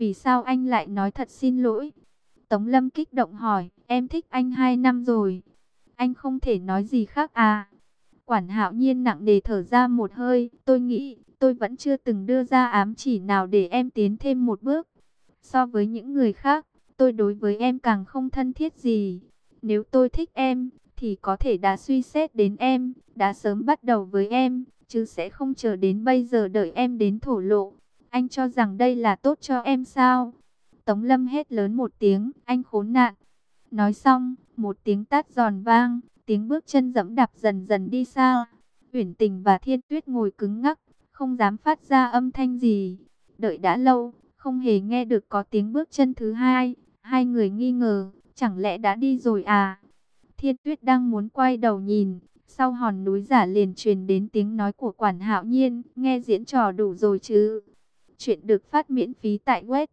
Vì sao anh lại nói thật xin lỗi? Tống Lâm kích động hỏi, em thích anh 2 năm rồi. Anh không thể nói gì khác à? Quản Hạo Nhiên nặng nề thở ra một hơi, tôi nghĩ tôi vẫn chưa từng đưa ra ám chỉ nào để em tiến thêm một bước. So với những người khác, tôi đối với em càng không thân thiết gì. Nếu tôi thích em, thì có thể đã suy xét đến em, đã sớm bắt đầu với em, chứ sẽ không chờ đến bây giờ đợi em đến thổ lộ. Anh cho rằng đây là tốt cho em sao? Tống Lâm hét lớn một tiếng, anh khốn nạn. Nói xong, một tiếng tát giòn vang, tiếng bước chân giẫm đạp dần dần đi xa. Uyển Tình và Thiên Tuyết ngồi cứng ngắc, không dám phát ra âm thanh gì. Đợi đã lâu, không hề nghe được có tiếng bước chân thứ hai. Hai người nghi ngờ, chẳng lẽ đã đi rồi à? Thiên Tuyết đang muốn quay đầu nhìn, sau hòn núi giả liền truyền đến tiếng nói của Quản Hạo Nhiên, nghe diễn trò đủ rồi chứ. Chuyện được phát miễn phí tại web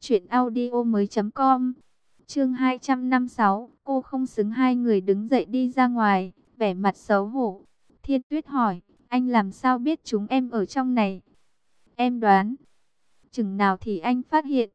truyệnaudiomoi.com. Chương 256, cô không xứng. Hai người đứng dậy đi ra ngoài, vẻ mặt xấu hổ. Thiên Tuyết hỏi, anh làm sao biết chúng em ở trong này? Em đoán. Chừng nào thì anh phát hiện?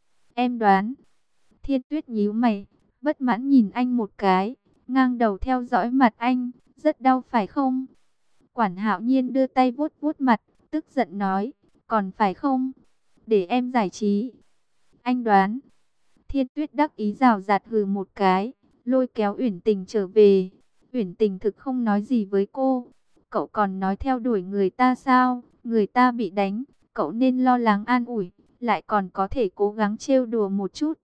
Em đoán. Thiên Tuyết nhíu mày, bất mãn nhìn anh một cái, ngang đầu theo dõi mặt anh, rất đau phải không? Quản Hạo Nhiên đưa tay vuốt vuốt mặt, tức giận nói, còn phải không? Để em giải trí. Anh đoán. Thiên Tuyết đắc ý rào rạt hừ một cái, lôi kéo Uyển Tình trở về. Uyển Tình thực không nói gì với cô. Cậu còn nói theo đuổi người ta sao? Người ta bị đánh, cậu nên lo lắng an ủi, lại còn có thể cố gắng trêu đùa một chút.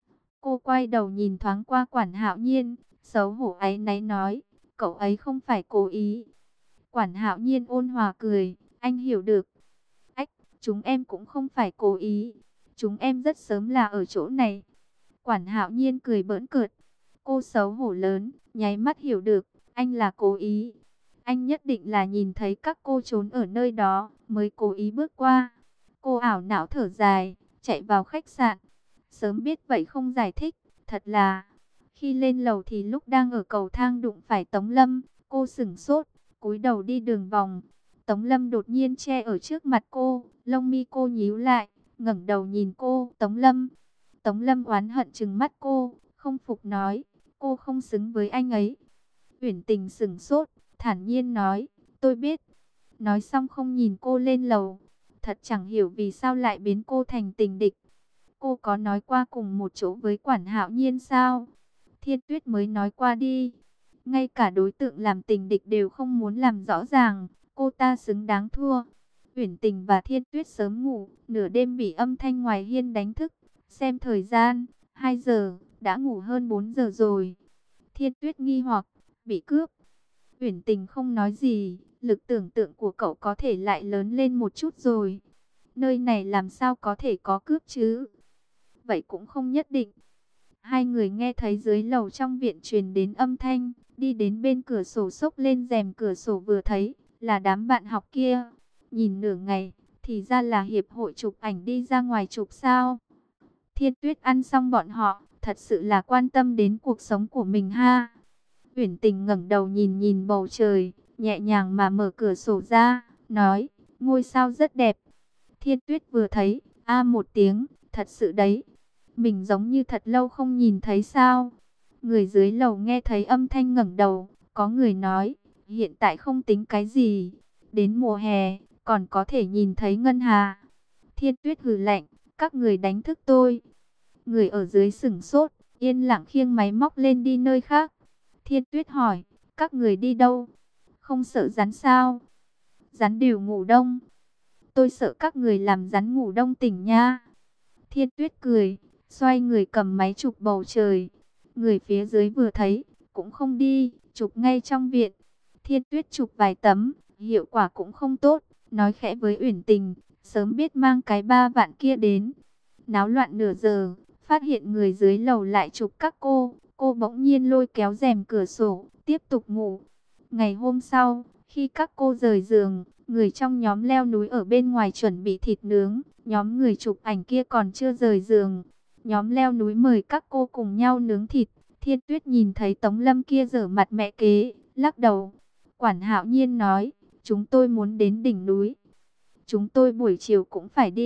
Cô quay đầu nhìn thoáng qua Quản Hạo Nhiên, xấu hổ áy náy nói, cậu ấy không phải cố ý. Quản Hạo Nhiên ôn hòa cười, anh hiểu được. Ách, chúng em cũng không phải cố ý. Chúng em rất sớm là ở chỗ này. Quản Hạo Nhiên cười bỡn cợt. Cô xấu hổ lớn, nháy mắt hiểu được, anh là cố ý. Anh nhất định là nhìn thấy các cô trốn ở nơi đó, mới cố ý bước qua. Cô ảo não thở dài, chạy vào khách sạn. Sớm biết vậy không giải thích, thật là... Khi lên lầu thì lúc đang ở cầu thang đụng phải Tống Lâm, cô sửng sốt, cúi đầu đi đường vòng. Tống Lâm đột nhiên che ở trước mặt cô, lông mi cô nhíu lại, ngẩng đầu nhìn cô. Tống Lâm. Tống Lâm oán hận trừng mắt cô, không phục nói, cô không xứng với anh ấy. Uyển Tình sửng sốt, thản nhiên nói, tôi biết. Nói xong không nhìn cô lên lầu. Thật chẳng hiểu vì sao lại biến cô thành tình địch. Cô có nói qua cùng một chỗ với Quản Hạo Nhiên sao? Thiên Tuyết mới nói qua đi. Ngay cả đối tượng làm tình địch đều không muốn làm rõ ràng. Cô ta xứng đáng thua. Uyển Tình và Thiên Tuyết sớm ngủ, nửa đêm bị âm thanh ngoài hiên đánh thức. Xem thời gian, 2 giờ, đã ngủ hơn 4 giờ rồi. Thiên Tuyết nghi hoặc, bị cướp. Uyển Tình không nói gì, lực tưởng tượng của cậu có thể lại lớn lên một chút rồi. Nơi này làm sao có thể có cướp chứ? Vậy cũng không nhất định. Hai người nghe thấy dưới lầu trong viện truyền đến âm thanh, đi đến bên cửa sổ xốc lên rèm cửa sổ vừa thấy, là đám bạn học kia. Nhìn nửa ngày, thì ra là hiệp hội chụp ảnh đi ra ngoài chụp sao. Thiên Tuyết ăn xong bọn họ, thật sự là quan tâm đến cuộc sống của mình ha. Uyển Tình ngẩng đầu nhìn nhìn bầu trời, nhẹ nhàng mà mở cửa sổ ra, nói, ngôi sao rất đẹp. Thiên Tuyết vừa thấy, a một tiếng, thật sự đấy. Mình giống như thật lâu không nhìn thấy sao. Người dưới lầu nghe thấy âm thanh ngẩng đầu, có người nói, hiện tại không tính cái gì. Đến mùa hè, còn có thể nhìn thấy ngân hà. Thiên Tuyết hừ lạnh, các người đánh thức tôi. Người ở dưới sửng sốt, yên lặng khiêng máy móc lên đi nơi khác. Thiên Tuyết hỏi, các người đi đâu? Không sợ rắn sao? Rắn đều ngủ đông. Tôi sợ các người làm rắn ngủ đông tỉnh nha. Thiên Tuyết cười, xoay người cầm máy chụp bầu trời. Người phía dưới vừa thấy, cũng không đi, chụp ngay trong viện. Thiên Tuyết chụp vài tấm, hiệu quả cũng không tốt, nói khẽ với Uyển Tình, sớm biết mang cái 3 vạn kia đến. Náo loạn nửa giờ, phát hiện người dưới lầu lại chụp các cô bỗng nhiên lôi kéo rèm cửa sổ, tiếp tục ngủ. Ngày hôm sau, khi các cô rời giường, người trong nhóm leo núi ở bên ngoài chuẩn bị thịt nướng, nhóm người chụp ảnh kia còn chưa rời giường. Nhóm leo núi mời các cô cùng nhau nướng thịt. Thiên Tuyết nhìn thấy Tống Lâm kia giở mặt mẹ kế, lắc đầu. Quản Hạo Nhiên nói, chúng tôi muốn đến đỉnh núi. Chúng tôi buổi chiều cũng phải đi,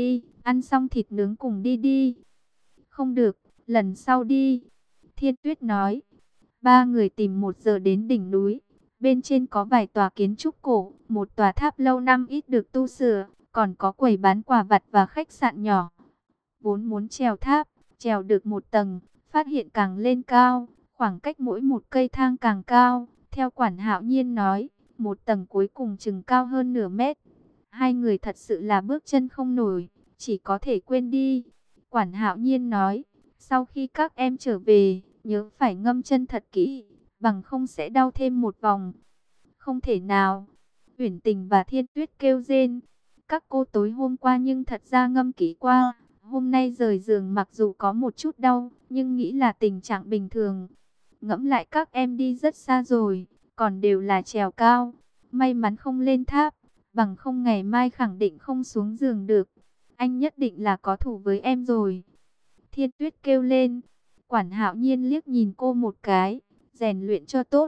ăn xong thịt nướng cùng đi đi. Không được, lần sau đi. Thiên Tuyết nói. Ba người tìm 1 giờ đến đỉnh núi. Bên trên có vài tòa kiến trúc cổ, một tòa tháp lâu năm ít được tu sửa, còn có quầy bán quà vặt và khách sạn nhỏ. Vốn muốn trèo tháp, trèo được 1 tầng, phát hiện càng lên cao, khoảng cách mỗi một cây thang càng cao. Theo Quản Hạo Nhiên nói, 1 tầng cuối cùng chừng cao hơn nửa mét. Hai người thật sự là bước chân không nổi, chỉ có thể quên đi. Quản Hạo Nhiên nói, sau khi các em trở về, nhớ phải ngâm chân thật kỹ, bằng không sẽ đau thêm một vòng. Không thể nào. Uyển Tình và Thiên Tuyết kêu rên. Các cô tối hôm qua nhưng thật ra ngâm kỹ qua. Hôm nay rời giường mặc dù có một chút đau, nhưng nghĩ là tình trạng bình thường. Ngẫm lại các em đi rất xa rồi, còn đều là trèo cao. May mắn không lên tháp, bằng không ngày mai khẳng định không xuống giường được. Anh nhất định là có thủ với em rồi. Thiên Tuyết kêu lên. Quản Hạo Nhiên liếc nhìn cô một cái, rèn luyện cho tốt.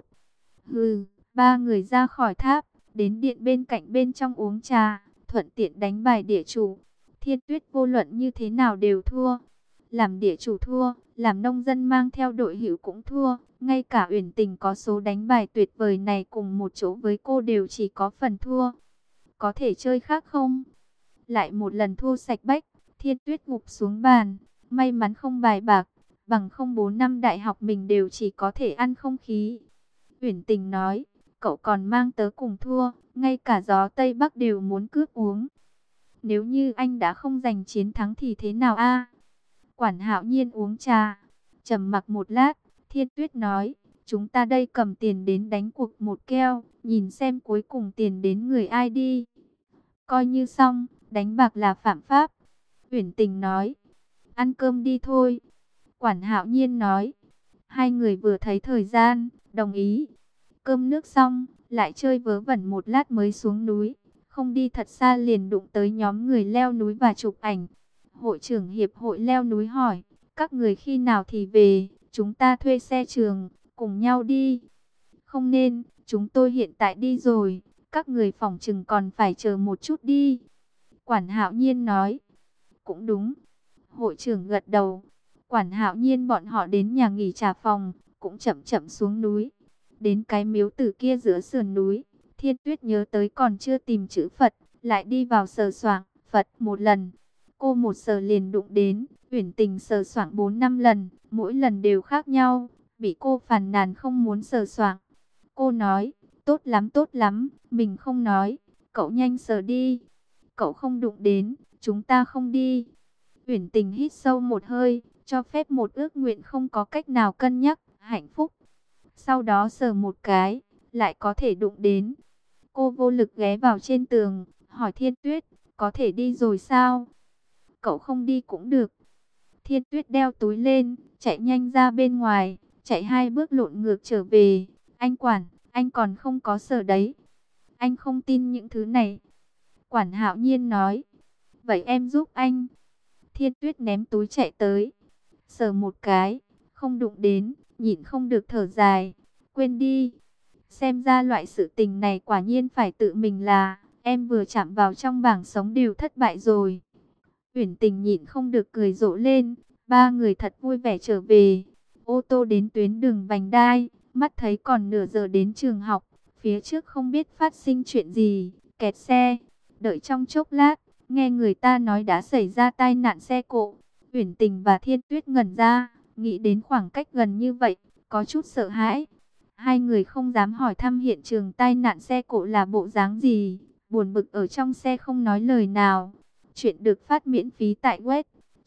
Hừ, ba người ra khỏi tháp, đến điện bên cạnh bên trong uống trà, thuận tiện đánh bài địa chủ. Thiên Tuyết vô luận như thế nào đều thua. Làm địa chủ thua, làm nông dân mang theo đội hữu cũng thua. Ngay cả Uyển Tình có số đánh bài tuyệt vời này cùng một chỗ với cô đều chỉ có phần thua. Có thể chơi khác không? Lại một lần thua sạch bách, Thiên Tuyết gục xuống bàn. May mắn không bài bạc, bằng không 4 năm đại học mình đều chỉ có thể ăn không khí. Uyển Tình nói, cậu còn mang tớ cùng thua, ngay cả gió Tây Bắc đều muốn cướp uống. Nếu như anh đã không giành chiến thắng thì thế nào a? Quản Hạo Nhiên uống trà, trầm mặc một lát, Thiên Tuyết nói, chúng ta đây cầm tiền đến đánh cuộc một keo, nhìn xem cuối cùng tiền đến người ai đi. Coi như xong, đánh bạc là phạm pháp. Uyển Tình nói, ăn cơm đi thôi. Quản Hạo Nhiên nói, hai người vừa thấy thời gian, đồng ý. Cơm nước xong, lại chơi vớ vẩn một lát mới xuống núi. Không đi thật xa liền đụng tới nhóm người leo núi và chụp ảnh. Hội trưởng hiệp hội leo núi hỏi, các người khi nào thì về, chúng ta thuê xe trường, cùng nhau đi. Không nên, chúng tôi hiện tại đi rồi, các người phỏng chừng còn phải chờ một chút đi. Quản Hạo Nhiên nói, cũng đúng. Hội trưởng gật đầu. Quản Hạo Nhiên bọn họ đến nhà nghỉ trà phòng, cũng chậm chậm xuống núi. Đến cái miếu tử kia giữa sườn núi, Thiên Tuyết nhớ tới còn chưa tìm chữ Phật, lại đi vào sờ soạng Phật một lần. Cô một sờ liền đụng đến, Uyển Tình sờ soạng 4-5 lần, mỗi lần đều khác nhau, bị cô phàn nàn không muốn sờ soạng. Cô nói, tốt lắm, mình không nói, cậu nhanh sờ đi. Cậu không đụng đến, chúng ta không đi. Uyển Tình hít sâu một hơi, cho phép một ước nguyện không có cách nào cân nhắc, hạnh phúc. Sau đó sờ một cái, lại có thể đụng đến. Cô vô lực ghé vào trên tường, hỏi Thiên Tuyết, có thể đi rồi sao? Cậu không đi cũng được. Thiên Tuyết đeo túi lên, chạy nhanh ra bên ngoài, chạy 2 bước lộn ngược trở về. Anh Quản, anh còn không có sờ đấy. Anh không tin những thứ này. Quản Hạo Nhiên nói, vậy em giúp anh. Thiên Tuyết ném túi chạy tới, sờ một cái, không đụng đến, nhịn không được thở dài, quên đi. Xem ra loại sự tình này quả nhiên phải tự mình là, em vừa chạm vào trong bảng sống đều thất bại rồi. Uyển Tình nhịn không được cười rộ lên, ba người thật vui vẻ trở về. Ô tô đến tuyến đường vành đai, mắt thấy còn nửa giờ đến trường học, phía trước không biết phát sinh chuyện gì, kẹt xe, đợi trong chốc lát. Nghe người ta nói đã xảy ra tai nạn xe cộ. Uyển Tình và Thiên Tuyết ngẩn ra, nghĩ đến khoảng cách gần như vậy, có chút sợ hãi. Hai người không dám hỏi thăm hiện trường tai nạn xe cộ là bộ dáng gì, buồn bực ở trong xe không nói lời nào. Chuyện được phát miễn phí tại web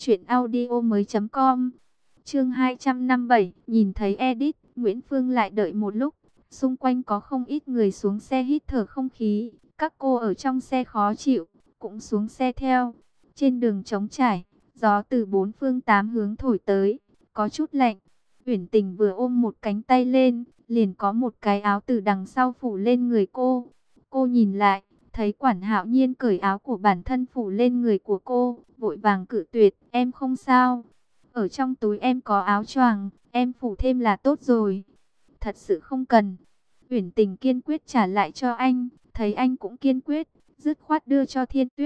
truyệnaudiomoi.com. Chương 257, nhìn thấy edit, Nguyễn Phương lại đợi một lúc, xung quanh có không ít người xuống xe hít thở không khí, các cô ở trong xe khó chịu, cũng xuống xe theo. Trên đường trống trải, gió từ 4 phương 8 hướng thổi tới, có chút lạnh. Uyển Tình vừa ôm một cánh tay lên, liền có một cái áo từ đằng sau phủ lên người cô. Cô nhìn lại, thấy Quản Hạo Nhiên cởi áo của bản thân phủ lên người của cô, vội vàng cự tuyệt, em không sao. Ở trong túi em có áo choàng, em phủ thêm là tốt rồi. Thật sự không cần. Uyển Tình kiên quyết trả lại cho anh, thấy anh cũng kiên quyết, dứt khoát đưa cho Thiên Tuyết.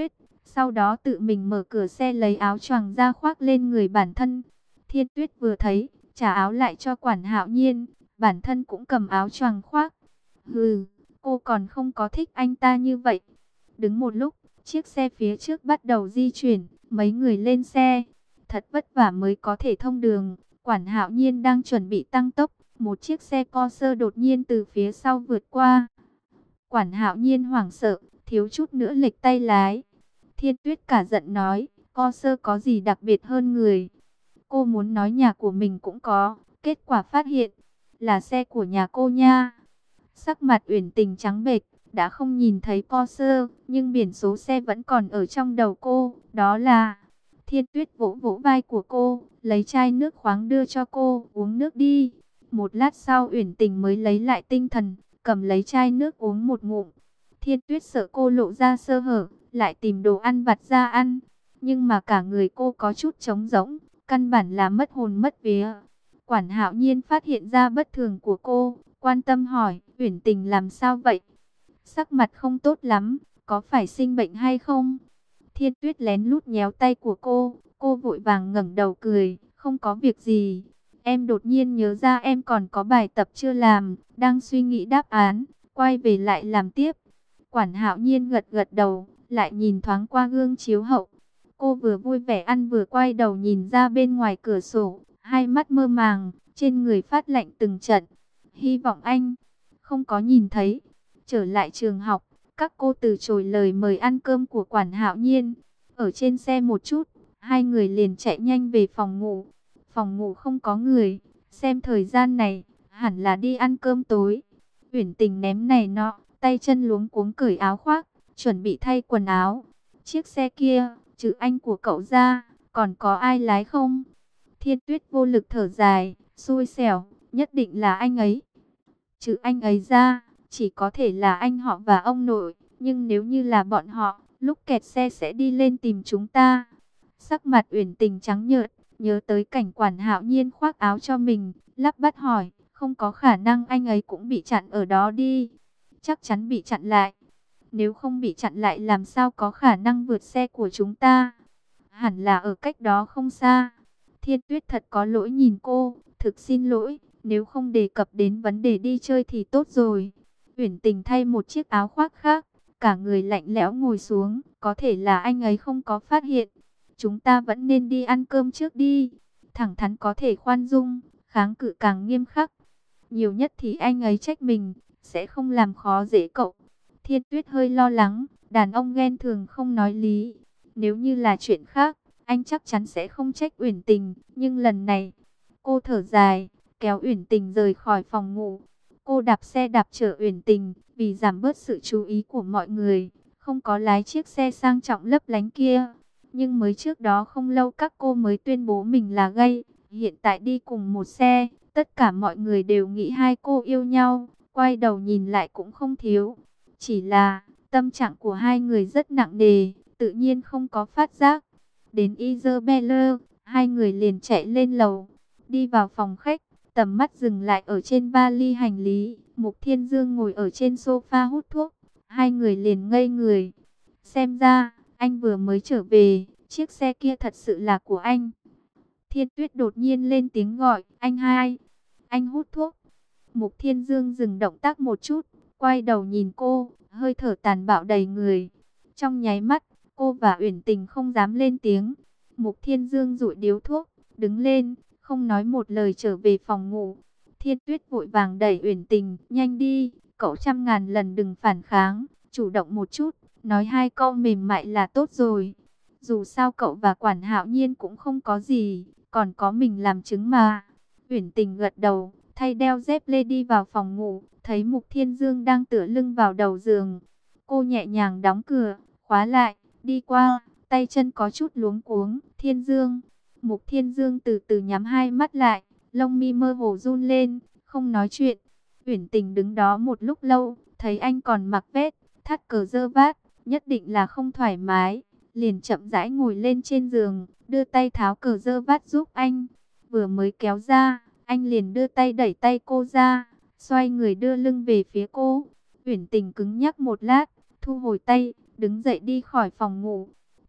Sau đó tự mình mở cửa xe lấy áo choàng ra khoác lên người bản thân. Thiên Tuyết vừa thấy, trả áo lại cho Quản Hạo Nhiên, bản thân cũng cầm áo choàng khoác. Hừ, cô còn không có thích anh ta như vậy. Đứng một lúc, chiếc xe phía trước bắt đầu di chuyển, mấy người lên xe. Thật vất vả mới có thể thông đường. Quản Hạo Nhiên đang chuẩn bị tăng tốc, một chiếc xe Corsa đột nhiên từ phía sau vượt qua. Quản Hạo Nhiên hoảng sợ, thiếu chút nữa lệch tay lái. Thiên Tuyết cả giận nói, Corsa có gì đặc biệt hơn người. Cô muốn nói nhà của mình cũng có, kết quả phát hiện là xe của nhà cô nha. Sắc mặt Uyển Tình trắng bệch, đã không nhìn thấy Corsa, nhưng biển số xe vẫn còn ở trong đầu cô, đó là... Thiên Tuyết vỗ vỗ vai của cô, lấy chai nước khoáng đưa cho cô, uống nước đi. Một lát sau Uyển Tình mới lấy lại tinh thần, cầm lấy chai nước uống một ngụm. Thiên Tuyết sợ cô lộ ra sơ hở, lại tìm đồ ăn vặt ra ăn. Nhưng mà cả người cô có chút trống rỗng, căn bản là mất hồn mất vía. Quản Hạo Nhiên phát hiện ra bất thường của cô, quan tâm hỏi, Uyển Tình làm sao vậy? Sắc mặt không tốt lắm, có phải sinh bệnh hay không? Thiên Tuyết lén lút nhéo tay của cô vội vàng ngẩng đầu cười, không có việc gì. Em đột nhiên nhớ ra em còn có bài tập chưa làm, đang suy nghĩ đáp án, quay về lại làm tiếp. Quản Hạo Nhiên gật gật đầu, lại nhìn thoáng qua gương chiếu hậu. Cô vừa vui vẻ ăn vừa quay đầu nhìn ra bên ngoài cửa sổ, hai mắt mơ màng, trên người phát lạnh từng trận. Hy vọng anh không có nhìn thấy. Trở lại trường học, các cô từ chối lời mời ăn cơm của Quản Hạo Nhiên. Ở trên xe một chút, hai người liền chạy nhanh về phòng ngủ. Phòng ngủ không có người, xem thời gian này, hẳn là đi ăn cơm tối. Uyển Tình ném này nọ, tay chân luống cuống cởi áo khoác, chuẩn bị thay quần áo. Chiếc xe kia, trừ anh của cậu ra, còn có ai lái không? Thiên Tuyết vô lực thở dài, xui xẻo, nhất định là anh ấy. Trừ anh ấy ra, chỉ có thể là anh họ và ông nội, nhưng nếu như là bọn họ, lúc kẹt xe sẽ đi lên tìm chúng ta. Sắc mặt Uyển Tình trắng nhợt, nhớ tới cảnh Quản Hạo Nhiên khoác áo cho mình, lắp bắp hỏi, không có khả năng anh ấy cũng bị chặn ở đó đi. Chắc chắn bị chặn lại. Nếu không bị chặn lại làm sao có khả năng vượt xe của chúng ta? Hẳn là ở cách đó không xa. Thiên Tuyết thật có lỗi nhìn cô, thực xin lỗi, nếu không đề cập đến vấn đề đi chơi thì tốt rồi. Uyển Tình thay một chiếc áo khoác khác, cả người lạnh lẽo ngồi xuống, có thể là anh ấy không có phát hiện. Chúng ta vẫn nên đi ăn cơm trước đi. Thẳng thắn có thể khoan dung, kháng cự càng nghiêm khắc. Nhiều nhất thì anh ấy trách mình, sẽ không làm khó dễ cậu. Thiên Tuyết hơi lo lắng, đàn ông ghen thường không nói lý. Nếu như là chuyện khác, anh chắc chắn sẽ không trách Uyển Tình. Nhưng lần này, cô thở dài, kéo Uyển Tình rời khỏi phòng ngủ. Cô đạp xe đạp chở Uyển Tình, vì giảm bớt sự chú ý của mọi người, không có lái chiếc xe sang trọng lấp lánh kia. Nhưng mới trước đó không lâu các cô mới tuyên bố mình là gay. Hiện tại đi cùng một xe, tất cả mọi người đều nghĩ hai cô yêu nhau. Quay đầu nhìn lại cũng không thiếu. Chỉ là tâm trạng của hai người rất nặng nề, tự nhiên không có phát giác. Đến Isabella, hai người liền chạy lên lầu, đi vào phòng khách. Tầm mắt dừng lại ở trên vali hành lý. Mục Thiên Dương ngồi ở trên sofa hút thuốc. Hai người liền ngây người. Xem ra, anh vừa mới trở về. Chiếc xe kia thật sự là của anh. Thiên Tuyết đột nhiên lên tiếng gọi. Anh hai. Anh hút thuốc. Mục Thiên Dương dừng động tác một chút. Quay đầu nhìn cô. Hơi thở tàn bạo đầy người. Trong nháy mắt, cô và Uyển Tình không dám lên tiếng. Mục Thiên Dương dụi điếu thuốc. Đứng lên. Không nói một lời trở về phòng ngủ. Thiên Tuyết vội vàng đẩy Uyển Tình, nhanh đi, cậu trăm ngàn lần đừng phản kháng, chủ động một chút, nói hai câu mềm mại là tốt rồi. Dù sao cậu và Quản Hạo Nhiên cũng không có gì, còn có mình làm chứng mà. Uyển Tình gật đầu, thay đeo dép lê đi vào phòng ngủ, thấy Mục Thiên Dương đang tựa lưng vào đầu giường. Cô nhẹ nhàng đóng cửa, khóa lại, đi qua, tay chân có chút luống cuống. Thiên Dương. Mục Thiên Dương từ từ nhắm hai mắt lại, lông mi mơ hồ run lên, không nói chuyện. Uyển Tình đứng đó một lúc lâu, thấy anh còn mặc vest, thắt cờ dơ vát, nhất định là không thoải mái. Liền chậm rãi ngồi lên trên giường, đưa tay tháo cờ dơ vát giúp anh. Vừa mới kéo ra, anh liền đưa tay đẩy tay cô ra, xoay người đưa lưng về phía cô. Uyển Tình cứng nhắc một lát, thu hồi tay, đứng dậy đi khỏi phòng ngủ.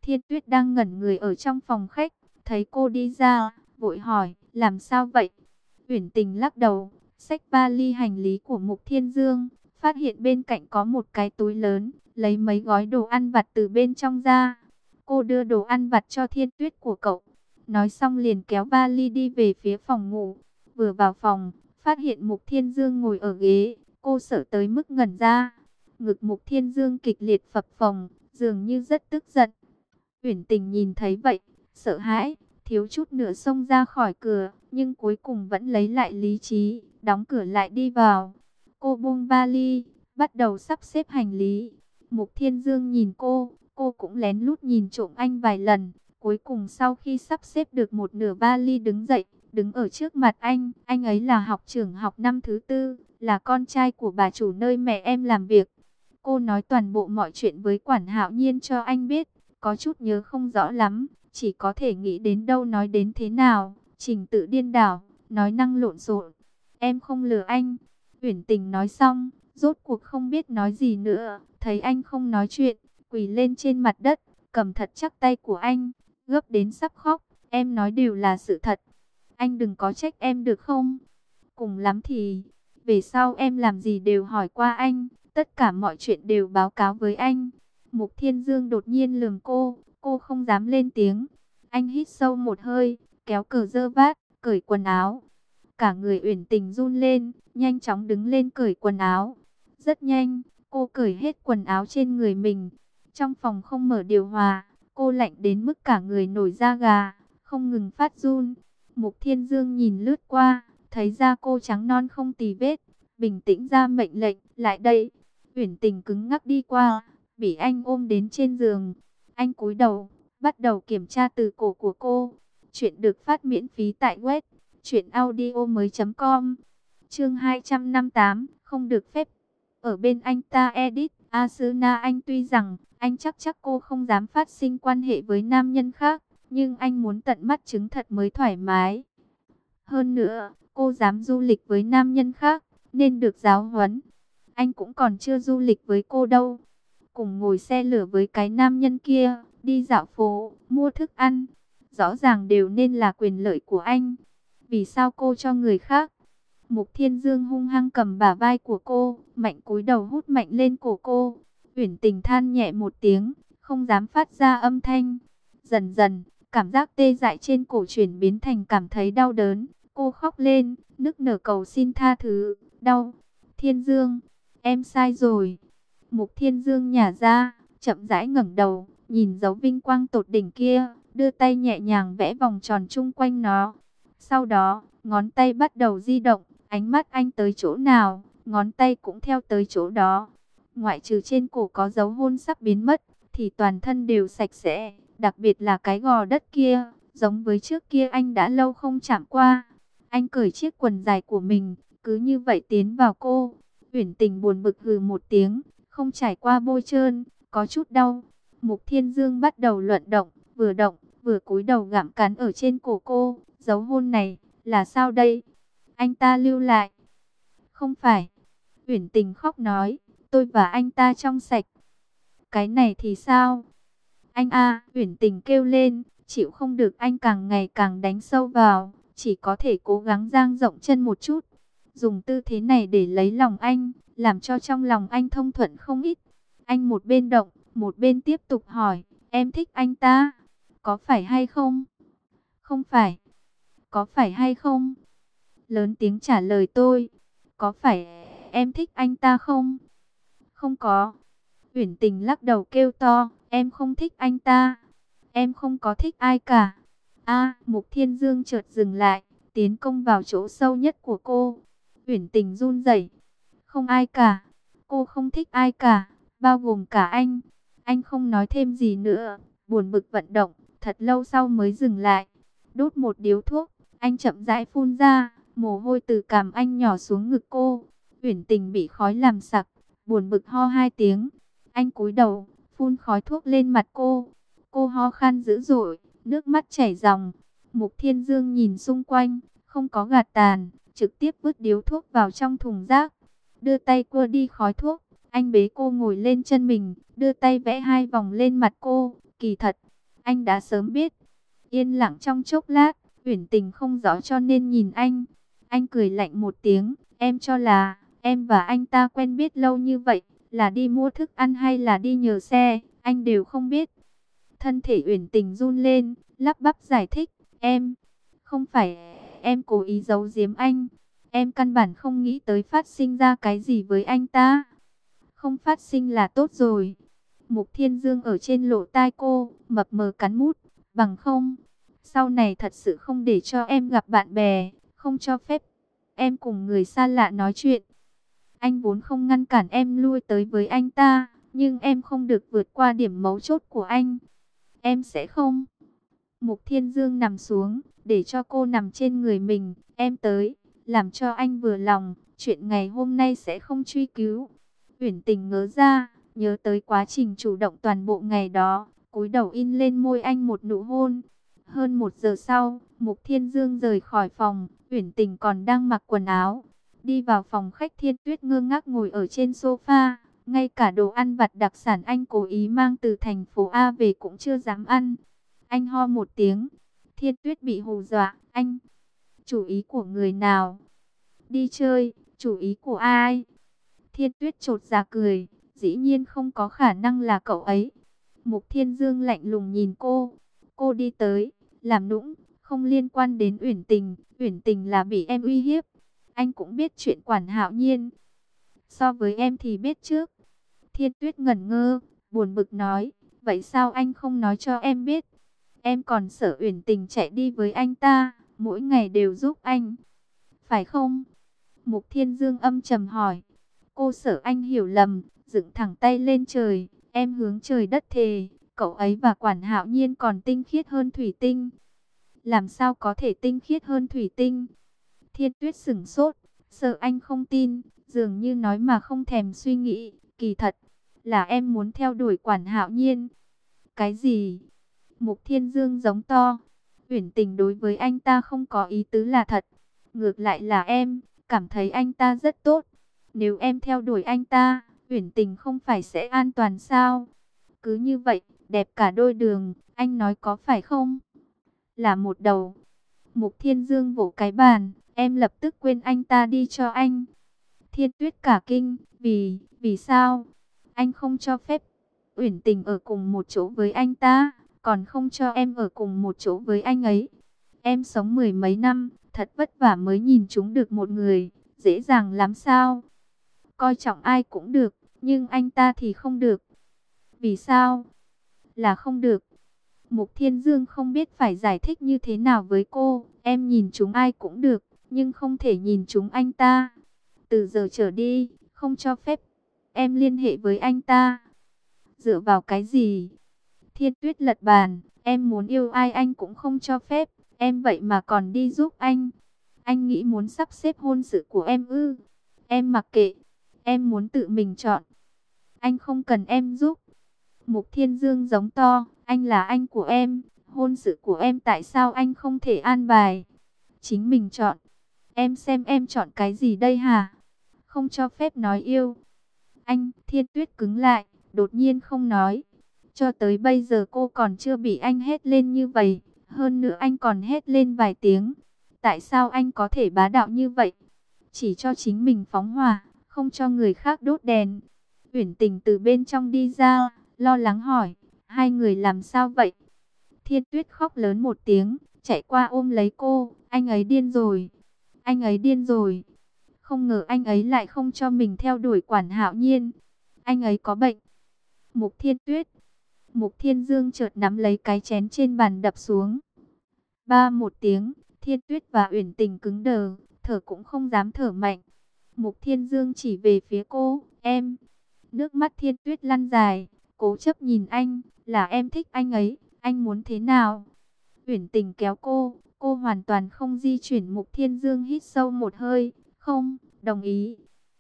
Thiên Tuyết đang ngẩn người ở trong phòng khách, thấy cô đi ra, vội hỏi, làm sao vậy? Uyển Tình lắc đầu, xách vali hành lý của Mục Thiên Dương, phát hiện bên cạnh có một cái túi lớn, lấy mấy gói đồ ăn vặt từ bên trong ra. Cô đưa đồ ăn vặt cho Thiên Tuyết của cậu, nói xong liền kéo vali đi về phía phòng ngủ. Vừa vào phòng, phát hiện Mục Thiên Dương ngồi ở ghế, cô sợ tới mức ngẩn ra. Ngực Mục Thiên Dương kịch liệt phập phồng, dường như rất tức giận. Uyển Tình nhìn thấy vậy, sợ hãi, thiếu chút nữa xông ra khỏi cửa, nhưng cuối cùng vẫn lấy lại lý trí, đóng cửa lại đi vào. Cô buông vali, bắt đầu sắp xếp hành lý. Mục Thiên Dương nhìn cô cũng lén lút nhìn trộm anh vài lần. Cuối cùng sau khi sắp xếp được một nửa vali đứng dậy, đứng ở trước mặt anh ấy là học trưởng học năm thứ 4, là con trai của bà chủ nơi mẹ em làm việc. Cô nói toàn bộ mọi chuyện với Quản Hạo Nhiên cho anh biết, có chút nhớ không rõ lắm, chỉ có thể nghĩ đến đâu nói đến thế nào, trình tự điên đảo, nói năng lộn xộn. Em không lừa anh. Uyển Tình nói xong, rốt cuộc không biết nói gì nữa, thấy anh không nói chuyện, quỳ lên trên mặt đất, cầm thật chắc tay của anh, gấp đến sắp khóc. Em nói đều là sự thật, anh đừng có trách em được không? Cùng lắm thì, về sau em làm gì đều hỏi qua anh, tất cả mọi chuyện đều báo cáo với anh. Mục Thiên Dương đột nhiên lườm cô không dám lên tiếng. Anh hít sâu một hơi, kéo cờ dơ vát, cởi quần áo. Cả người Uyển Tình run lên, nhanh chóng đứng lên cởi quần áo. Rất nhanh, cô cởi hết quần áo trên người mình. Trong phòng không mở điều hòa, cô lạnh đến mức cả người nổi da gà, không ngừng phát run. Mục Thiên Dương nhìn lướt qua, thấy da cô trắng non không tì vết, bình tĩnh ra mệnh lệnh, lại đây. Uyển Tình cứng ngắc đi qua, bị anh ôm đến trên giường. Anh cúi đầu, bắt đầu kiểm tra từ cổ của cô. Chuyện được phát miễn phí tại web truyệnaudiomoi.com. Chương 258, không được phép. Ở bên anh ta edit, Asuna anh tuy rằng anh chắc cô không dám phát sinh quan hệ với nam nhân khác, nhưng anh muốn tận mắt chứng thật mới thoải mái. Hơn nữa, cô dám du lịch với nam nhân khác, nên được giáo huấn. Anh cũng còn chưa du lịch với cô đâu. Cùng ngồi xe lửa với cái nam nhân kia, đi dạo phố, mua thức ăn. Rõ ràng đều nên là quyền lợi của anh. Vì sao cô cho người khác? Mục Thiên Dương hung hăng cầm bả vai của cô, mạnh cúi đầu hút mạnh lên cổ cô. Uyển Tình than nhẹ một tiếng, không dám phát ra âm thanh. Dần dần, cảm giác tê dại trên cổ chuyển biến thành cảm thấy đau đớn. Cô khóc lên, nức nở cầu xin tha thứ. Đau. Thiên Dương, em sai rồi. Mục Thiên Dương nhả ra, chậm rãi ngẩng đầu, nhìn dấu vinh quang tột đỉnh kia, đưa tay nhẹ nhàng vẽ vòng tròn chung quanh nó. Sau đó, ngón tay bắt đầu di động, ánh mắt anh tới chỗ nào, ngón tay cũng theo tới chỗ đó. Ngoại trừ trên cổ có dấu hôn sắp biến mất, thì toàn thân đều sạch sẽ, đặc biệt là cái gò đất kia, giống với trước kia anh đã lâu không chạm qua. Anh cởi chiếc quần dài của mình, cứ như vậy tiến vào cô. Uyển Tình buồn bực hừ một tiếng, không trải qua bôi trơn, có chút đau. Mục Thiên Dương bắt đầu động, vừa cúi đầu gặm cắn ở trên cổ cô. Dấu hôn này, là sao đây? Anh ta lưu lại. Không phải. Uyển Tình khóc nói, tôi và anh ta trong sạch. Cái này thì sao? Anh Uyển Tình kêu lên, chịu không được anh càng ngày càng đánh sâu vào, chỉ có thể cố gắng dang rộng chân một chút. Dùng tư thế này để lấy lòng anh, làm cho trong lòng anh thông thuận không ít. Anh một bên động, một bên tiếp tục hỏi, em thích anh ta, có phải hay không? Không phải. Có phải hay không? Lớn tiếng trả lời tôi, có phải em thích anh ta không? Không có. Uyển Tình lắc đầu kêu to, em không thích anh ta. Em không có thích ai cả. Mục Thiên Dương chợt dừng lại, tiến công vào chỗ sâu nhất của cô. Uyển Tình run rẩy. Không ai cả. Cô không thích ai cả, bao gồm cả anh. Anh không nói thêm gì nữa, buồn bực vận động, thật lâu sau mới dừng lại. Đốt một điếu thuốc, anh chậm rãi phun ra, mồ hôi từ cằm anh nhỏ xuống ngực cô. Uyển Tình bị khói làm sặc, buồn bực ho 2 tiếng. Anh cúi đầu, phun khói thuốc lên mặt cô. Cô ho khan dữ dội, nước mắt chảy ròng. Mục Thiên Dương nhìn xung quanh, không có gạt tàn, trực tiếp vứt điếu thuốc vào trong thùng rác. Đưa tay cua đi khói thuốc, anh bế cô ngồi lên chân mình, đưa tay vẽ 2 vòng lên mặt cô. Kỳ thật, Anh đã sớm biết. Yên lặng trong chốc lát, Uyển Tình không rõ cho nên nhìn anh. Anh cười lạnh một tiếng, em cho là em và anh ta quen biết lâu như vậy, là đi mua thức ăn hay là đi nhờ xe, anh đều không biết. Thân thể Uyển Tình run lên, lắp bắp giải thích, em, không phải em cố ý giấu giếm anh, em căn bản không nghĩ tới phát sinh ra cái gì với anh ta. Không phát sinh là tốt rồi. Mục Thiên Dương ở trên lỗ tai cô, mập mờ cắn mút, bằng không, sau này thật sự không để cho em gặp bạn bè, không cho phép em cùng người xa lạ nói chuyện. Anh vốn không ngăn cản em lui tới với anh ta, nhưng em không được vượt qua điểm mấu chốt của anh. Em sẽ không. Mục Thiên Dương nằm xuống, để cho cô nằm trên người mình. Em tới, làm cho anh vừa lòng. Chuyện ngày hôm nay sẽ không truy cứu. Uyển Tình ngớ ra, nhớ tới quá trình chủ động toàn bộ ngày đó, cúi đầu in lên môi anh một nụ hôn. Hơn 1 giờ sau, Mục Thiên Dương rời khỏi phòng. Uyển Tình còn đang mặc quần áo. Đi vào phòng khách, Thiên Tuyết ngơ ngác ngồi ở trên sofa. Ngay cả đồ ăn vặt đặc sản anh cố ý mang từ thành phố A về cũng chưa dám ăn. Anh ho một tiếng. Thiên Tuyết bị hù dọa. Anh, chủ ý của người nào? Đi chơi, chủ ý của ai? Thiên Tuyết chột dạ cười. Dĩ nhiên không có khả năng là cậu ấy. Mục Thiên Dương lạnh lùng nhìn cô. Cô đi tới, làm nũng, không liên quan đến Uyển Tình. Uyển Tình là bị em uy hiếp. Anh cũng biết chuyện Quản Hạo Nhiên. So với em thì biết trước. Thiên Tuyết ngẩn ngơ, buồn bực nói. Vậy sao anh không nói cho em biết? Em còn sợ Uyển Tình chạy đi với anh ta, mỗi ngày đều giúp anh. Phải không? Mục Thiên Dương âm trầm hỏi. Cô sợ anh hiểu lầm, dựng thẳng tay lên trời. Em hướng trời đất thề, cậu ấy và Quản Hạo Nhiên còn tinh khiết hơn thủy tinh. Làm sao có thể tinh khiết hơn thủy tinh? Thiên Tuyết sửng sốt, sợ anh không tin, dường như nói mà không thèm suy nghĩ. Kỳ thật, là em muốn theo đuổi Quản Hạo Nhiên. Cái gì? Mục Thiên Dương giống to. Uyển Tình đối với anh ta không có ý tứ là thật. Ngược lại là em, cảm thấy anh ta rất tốt. Nếu em theo đuổi anh ta, Uyển Tình không phải sẽ an toàn sao? Cứ như vậy, đẹp cả đôi đường, anh nói có phải không? Là một đầu. Mục Thiên Dương vỗ cái bàn, em lập tức quên anh ta đi cho anh. Thiên Tuyết cả kinh, vì sao? Anh không cho phép Uyển Tình ở cùng một chỗ với anh ta, còn không cho em ở cùng một chỗ với anh ấy. Em sống 10 mấy năm, thật vất vả mới nhìn chúng được một người, dễ dàng lắm sao? Coi trọng ai cũng được, nhưng anh ta thì không được. Vì sao? Là không được. Mục Thiên Dương không biết phải giải thích như thế nào với cô. Em nhìn chúng ai cũng được, nhưng không thể nhìn chúng anh ta. Từ giờ trở đi, không cho phép em liên hệ với anh ta. Dựa vào cái gì? Thiên Tuyết lật bàn. Em muốn yêu ai anh cũng không cho phép. Em vậy mà còn đi giúp anh. Anh nghĩ muốn sắp xếp hôn sự của em ư? Em mặc kệ. Em muốn tự mình chọn. Anh không cần em giúp. Mục Thiên Dương giống to. Anh là anh của em. Hôn sự của em tại sao anh không thể an bài? Chính mình chọn. Em xem em chọn cái gì đây hả? Không cho phép nói yêu. Anh, Thiên Tuyết cứng lại, đột nhiên không nói. Cho tới bây giờ cô còn chưa bị anh hét lên như vậy. Hơn nữa anh còn hét lên vài tiếng. Tại sao anh có thể bá đạo như vậy? Chỉ cho chính mình phóng hỏa, không cho người khác đốt đèn. Uyển Tình từ bên trong đi ra, lo lắng hỏi. Hai người làm sao vậy? Thiên Tuyết khóc lớn một tiếng, chạy qua ôm lấy cô. Anh ấy điên rồi. Anh ấy điên rồi. Không ngờ anh ấy lại không cho mình theo đuổi Quản Hạo Nhiên. Anh ấy có bệnh. Mục Thiên Tuyết. Mục Thiên Dương chợt nắm lấy cái chén trên bàn đập xuống. Ba một tiếng, Thiên Tuyết và Uyển Tình cứng đờ, thở cũng không dám thở mạnh. Mục Thiên Dương chỉ về phía cô, em. Nước mắt Thiên Tuyết lăn dài, cố chấp nhìn anh, là em thích anh ấy, anh muốn thế nào? Uyển Tình kéo cô hoàn toàn không di chuyển. Mục Thiên Dương hít sâu một hơi, không, đồng ý.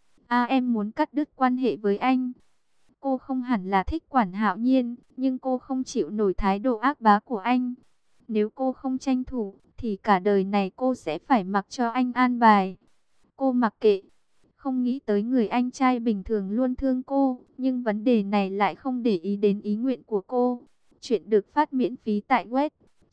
Em muốn cắt đứt quan hệ với anh. Cô không hẳn là thích Quản Hạo Nhiên, nhưng cô không chịu nổi thái độ ác bá của anh. Nếu cô không tranh thủ, thì cả đời này cô sẽ phải mặc cho anh an bài. Cô mặc kệ. Không nghĩ tới người anh trai bình thường luôn thương cô, nhưng vấn đề này lại không để ý đến ý nguyện của cô. Chuyện được phát miễn phí tại web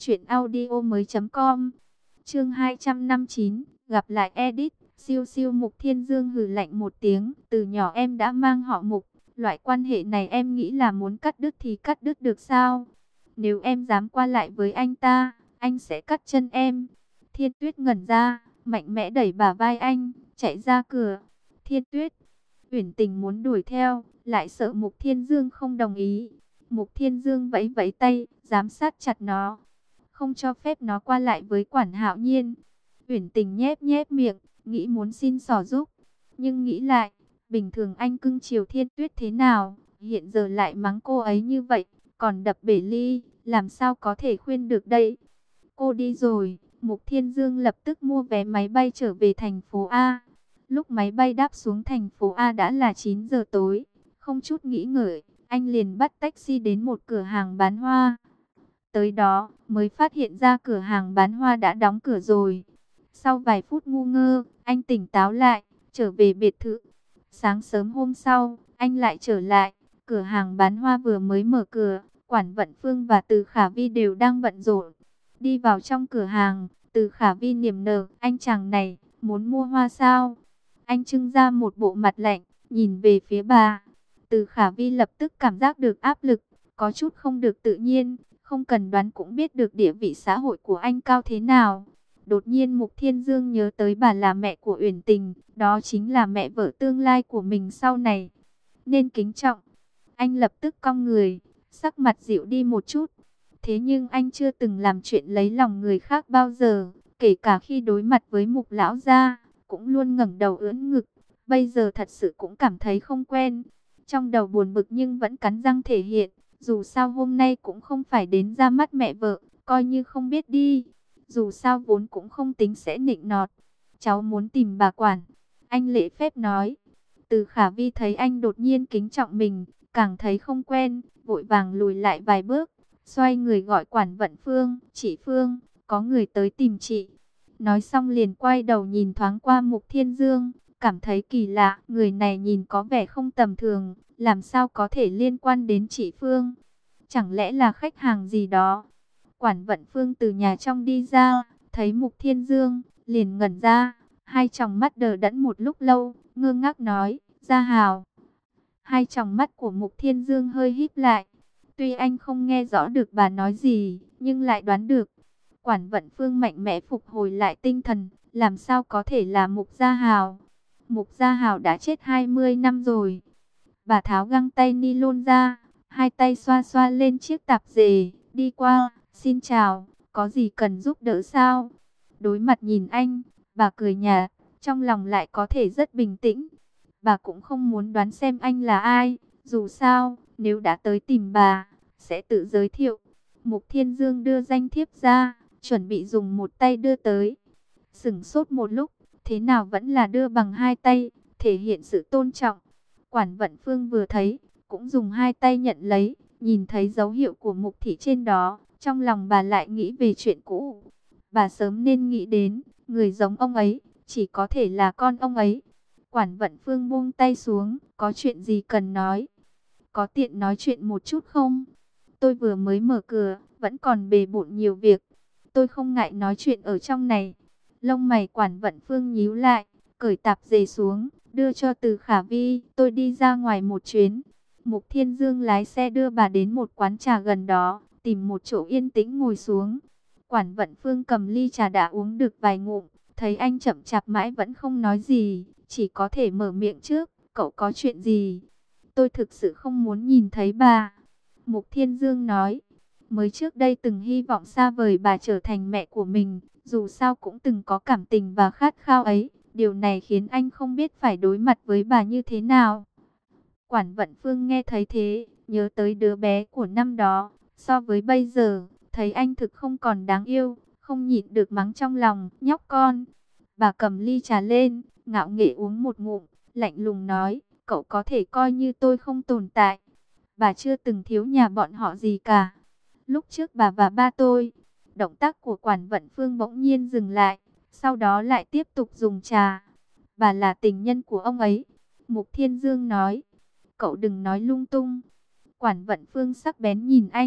truyệnaudiomoi.com. Chương 259, gặp lại edit. Siêu siêu. Mục Thiên Dương hừ lạnh một tiếng, từ nhỏ em đã mang họ Mục, loại quan hệ này em nghĩ là muốn cắt đứt thì cắt đứt được sao? Nếu em dám qua lại với anh ta, anh sẽ cắt chân em. Thiên Tuyết ngẩn ra, mạnh mẽ đẩy bả vai anh, chạy ra cửa. Thiên Tuyết, Uyển Tình muốn đuổi theo, lại sợ Mục Thiên Dương không đồng ý. Mục Thiên Dương vẫy vẫy tay, giám sát chặt nó, không cho phép nó qua lại với Quản Hạo Nhiên. Uyển Tình nhếch nhếch miệng, nghĩ muốn xin xỏ giúp, nhưng nghĩ lại, bình thường anh cưng chiều Thiên Tuyết thế nào, hiện giờ lại mắng cô ấy như vậy, còn đập bể ly, làm sao có thể khuyên được đây. Cô đi rồi, Mục Thiên Dương lập tức mua vé máy bay trở về thành phố A. Lúc máy bay đáp xuống thành phố A đã là 9 giờ tối, không chút nghĩ ngợi, anh liền bắt taxi đến một cửa hàng bán hoa. Tới đó, mới phát hiện ra cửa hàng bán hoa đã đóng cửa rồi. Sau vài phút ngu ngơ, anh tỉnh táo lại, trở về biệt thự. Sáng sớm hôm sau, anh lại trở lại, cửa hàng bán hoa vừa mới mở cửa, Quản Vận Phương và Từ Khả Vi đều đang bận rộn. Đi vào trong cửa hàng, Từ Khả Vi niềm nở, anh chàng này, muốn mua hoa sao? Anh trưng ra một bộ mặt lạnh, nhìn về phía bà. Từ Khả Vi lập tức cảm giác được áp lực, có chút không được tự nhiên, không cần đoán cũng biết được địa vị xã hội của anh cao thế nào. Đột nhiên Mục Thiên Dương nhớ tới bà là mẹ của Uyển Tình, đó chính là mẹ vợ tương lai của mình sau này, nên kính trọng. Anh lập tức cong người, sắc mặt dịu đi một chút. Thế nhưng anh chưa từng làm chuyện lấy lòng người khác bao giờ, kể cả khi đối mặt với Mục lão gia, cũng luôn ngẩng đầu ưỡn ngực. Bây giờ thật sự cũng cảm thấy không quen. Trong đầu buồn bực nhưng vẫn cắn răng thể hiện, dù sao hôm nay cũng không phải đến ra mắt mẹ vợ, coi như không biết đi. Dù sao vốn cũng không tính sẽ nịnh nọt. Cháu muốn tìm bà quản, anh lễ phép nói. Từ Khả Vi thấy anh đột nhiên kính trọng mình, càng thấy không quen, vội vàng lùi lại vài bước, xoay người gọi Quản Vận Phương. Chị Phương, có người tới tìm chị. Nói xong liền quay đầu nhìn thoáng qua Mục Thiên Dương, cảm thấy kỳ lạ, người này nhìn có vẻ không tầm thường, làm sao có thể liên quan đến chị Phương? Chẳng lẽ là khách hàng gì đó? Quản Vận Phương từ nhà trong đi ra, thấy Mục Thiên Dương, liền ngẩn ra, hai tròng mắt đờ đẫn một lúc lâu, ngơ ngác nói, Gia Hào. Hai tròng mắt của Mục Thiên Dương hơi híp lại, tuy anh không nghe rõ được bà nói gì, nhưng lại đoán được. Quản Vận Phương mạnh mẽ phục hồi lại tinh thần, làm sao có thể là Mục Gia Hào? Mục Gia Hào đã chết 20 năm rồi. Bà tháo găng tay ni lông ra, hai tay xoa xoa lên chiếc tạp dề, đi qua, xin chào, có gì cần giúp đỡ sao? Đối mặt nhìn anh, bà cười nhạt, trong lòng lại có thể rất bình tĩnh. Bà cũng không muốn đoán xem anh là ai, dù sao, nếu đã tới tìm bà, sẽ tự giới thiệu. Mục Thiên Dương đưa danh thiếp ra, chuẩn bị dùng một tay đưa tới. Sửng sốt một lúc, thế nào vẫn là đưa bằng hai tay, thể hiện sự tôn trọng. Quản Vận Phương vừa thấy, cũng dùng hai tay nhận lấy, nhìn thấy dấu hiệu của Mục thị trên đó, trong lòng bà lại nghĩ về chuyện cũ. Bà sớm nên nghĩ đến, người giống ông ấy, chỉ có thể là con ông ấy. Quản Vận Phương buông tay xuống, có chuyện gì cần nói? Có tiện nói chuyện một chút không? Tôi vừa mới mở cửa, vẫn còn bề bộn nhiều việc. Tôi không ngại nói chuyện ở trong này. Lông mày Quản Vận Phương nhíu lại, cởi tạp dề xuống, đưa cho Từ Khả Vi. Tôi đi ra ngoài một chuyến. Mục Thiên Dương lái xe đưa bà đến một quán trà gần đó, tìm một chỗ yên tĩnh ngồi xuống. Quản Vận Phương cầm ly trà đã uống được vài ngụm, thấy anh chậm chạp mãi vẫn không nói gì, chỉ có thể mở miệng trước. Cậu có chuyện gì? Tôi thực sự không muốn nhìn thấy bà. Mục Thiên Dương nói, mới trước đây từng hy vọng xa vời bà trở thành mẹ của mình, dù sao cũng từng có cảm tình và khát khao ấy. Điều này khiến anh không biết phải đối mặt với bà như thế nào. Quản Vận Phương nghe thấy thế, nhớ tới đứa bé của năm đó, so với bây giờ, thấy anh thực không còn đáng yêu, không nhịn được mắng trong lòng, nhóc con. Bà cầm ly trà lên, ngạo nghễ uống một ngụm, lạnh lùng nói, cậu có thể coi như tôi không tồn tại. Bà chưa từng thiếu nhà bọn họ gì cả. Lúc trước bà và ba tôi, động tác của Quản Vận Phương bỗng nhiên dừng lại, sau đó lại tiếp tục dùng trà. Bà là tình nhân của ông ấy. Mục Thiên Dương nói, cậu đừng nói lung tung. Quản Vận Phương sắc bén nhìn anh,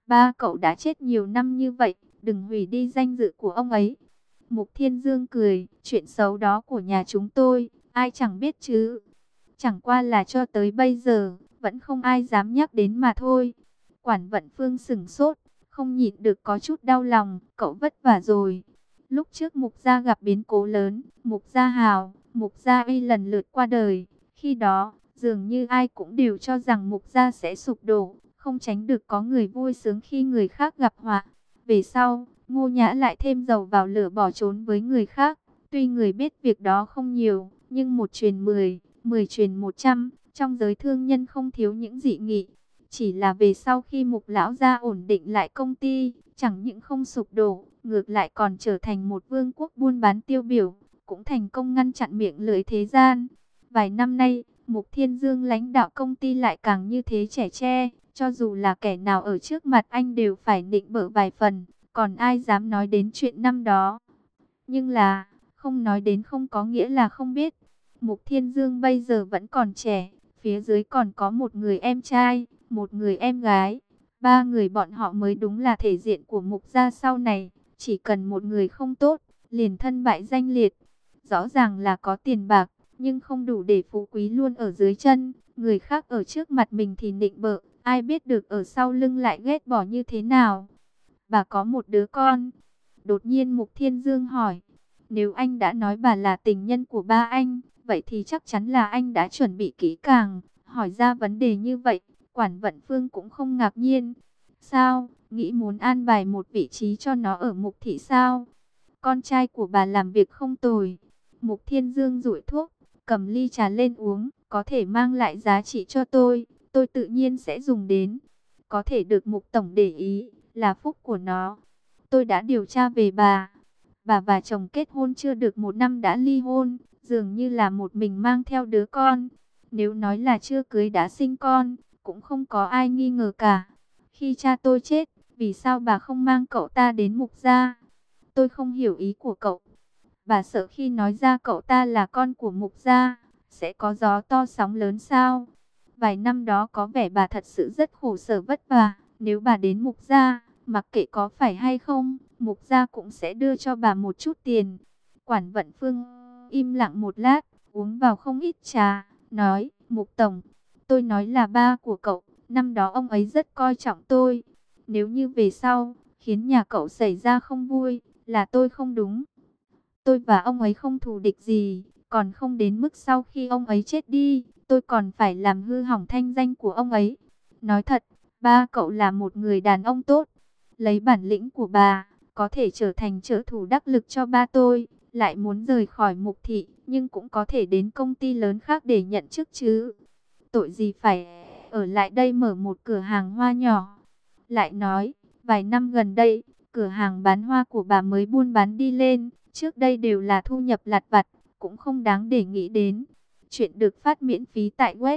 Ba cậu đã chết nhiều năm như vậy, đừng hủy đi danh dự của ông ấy. Mục Thiên Dương cười, chuyện xấu đó của nhà chúng tôi, ai chẳng biết chứ. Chẳng qua là cho tới bây giờ, vẫn không ai dám nhắc đến mà thôi. Quản Vận Phương sững sốt, không nhịn được có chút đau lòng, cậu vất vả rồi. Lúc trước Mục Gia gặp biến cố lớn, Mục Gia Hào, Mục Gia Uy lần lượt qua đời. Khi đó, dường như ai cũng đều cho rằng Mục Gia sẽ sụp đổ, không tránh được có người vui sướng khi người khác gặp họa. Về sau, Ngô Nhã lại thêm dầu vào lửa bỏ trốn với người khác. Tuy người biết việc đó không nhiều, nhưng một truyền 10, 10 truyền 100, trong giới thương nhân không thiếu những dị nghị. Chỉ là về sau khi Mục lão gia ổn định lại công ty, chẳng những không sụp đổ, ngược lại còn trở thành một vương quốc buôn bán tiêu biểu, cũng thành công ngăn chặn miệng lưỡi thế gian. Vài năm nay, Mục Thiên Dương lãnh đạo công ty lại càng như thế trẻ tre, cho dù là kẻ nào ở trước mặt anh đều phải nịnh bợ vài phần, còn ai dám nói đến chuyện năm đó. Nhưng là, không nói đến không có nghĩa là không biết. Mục Thiên Dương bây giờ vẫn còn trẻ, phía dưới còn có một người em trai, một người em gái. Ba người bọn họ mới đúng là thể diện của Mục gia sau này, chỉ cần một người không tốt, liền thân bại danh liệt. Rõ ràng là có tiền bạc, nhưng không đủ để phú quý luôn ở dưới chân, người khác ở trước mặt mình thì nịnh bợ, ai biết được ở sau lưng lại ghét bỏ như thế nào. Bà có một đứa con. Đột nhiên Mục Thiên Dương hỏi, nếu anh đã nói bà là tình nhân của ba anh, vậy thì chắc chắn là anh đã chuẩn bị kỹ càng. Hỏi ra vấn đề như vậy, Quản Vận Phương cũng không ngạc nhiên. Sao, nghĩ muốn an bài một vị trí cho nó ở Mục thị sao? Con trai của bà làm việc không tồi. Mục Thiên Dương rủi thuốc, cầm ly trà lên uống, có thể mang lại giá trị cho tôi tự nhiên sẽ dùng đến. Có thể được Mục tổng để ý, là phúc của nó. Tôi đã điều tra về bà và chồng kết hôn chưa được 1 năm đã ly hôn, dường như là một mình mang theo đứa con. Nếu nói là chưa cưới đã sinh con, cũng không có ai nghi ngờ cả. Khi cha tôi chết, vì sao bà không mang cậu ta đến Mục gia? Tôi không hiểu ý của cậu. Bà sợ khi nói ra cậu ta là con của Mục gia, sẽ có gió to sóng lớn sao? Vài năm đó có vẻ bà thật sự rất khổ sở vất vả. Nếu bà đến Mục gia, mặc kệ có phải hay không, Mục gia cũng sẽ đưa cho bà một chút tiền. Quản Vận Phương im lặng một lát, uống vào không ít trà, nói, Mục tổng, tôi nói là ba của cậu, năm đó ông ấy rất coi trọng tôi. Nếu như về sau, khiến nhà cậu xảy ra không vui, là tôi không đúng. Tôi và ông ấy không thù địch gì, còn không đến mức sau khi ông ấy chết đi, tôi còn phải làm hư hỏng thanh danh của ông ấy. Nói thật, ba cậu là một người đàn ông tốt. Lấy bản lĩnh của bà, có thể trở thành trợ thủ đắc lực cho ba tôi. Lại muốn rời khỏi Mục thị, nhưng cũng có thể đến công ty lớn khác để nhận chức chứ. Tội gì phải ở lại đây mở một cửa hàng hoa nhỏ. Lại nói, vài năm gần đây, cửa hàng bán hoa của bà mới buôn bán đi lên. Trước đây đều là thu nhập lặt vặt, cũng không đáng để nghĩ đến. Chuyện được phát miễn phí tại web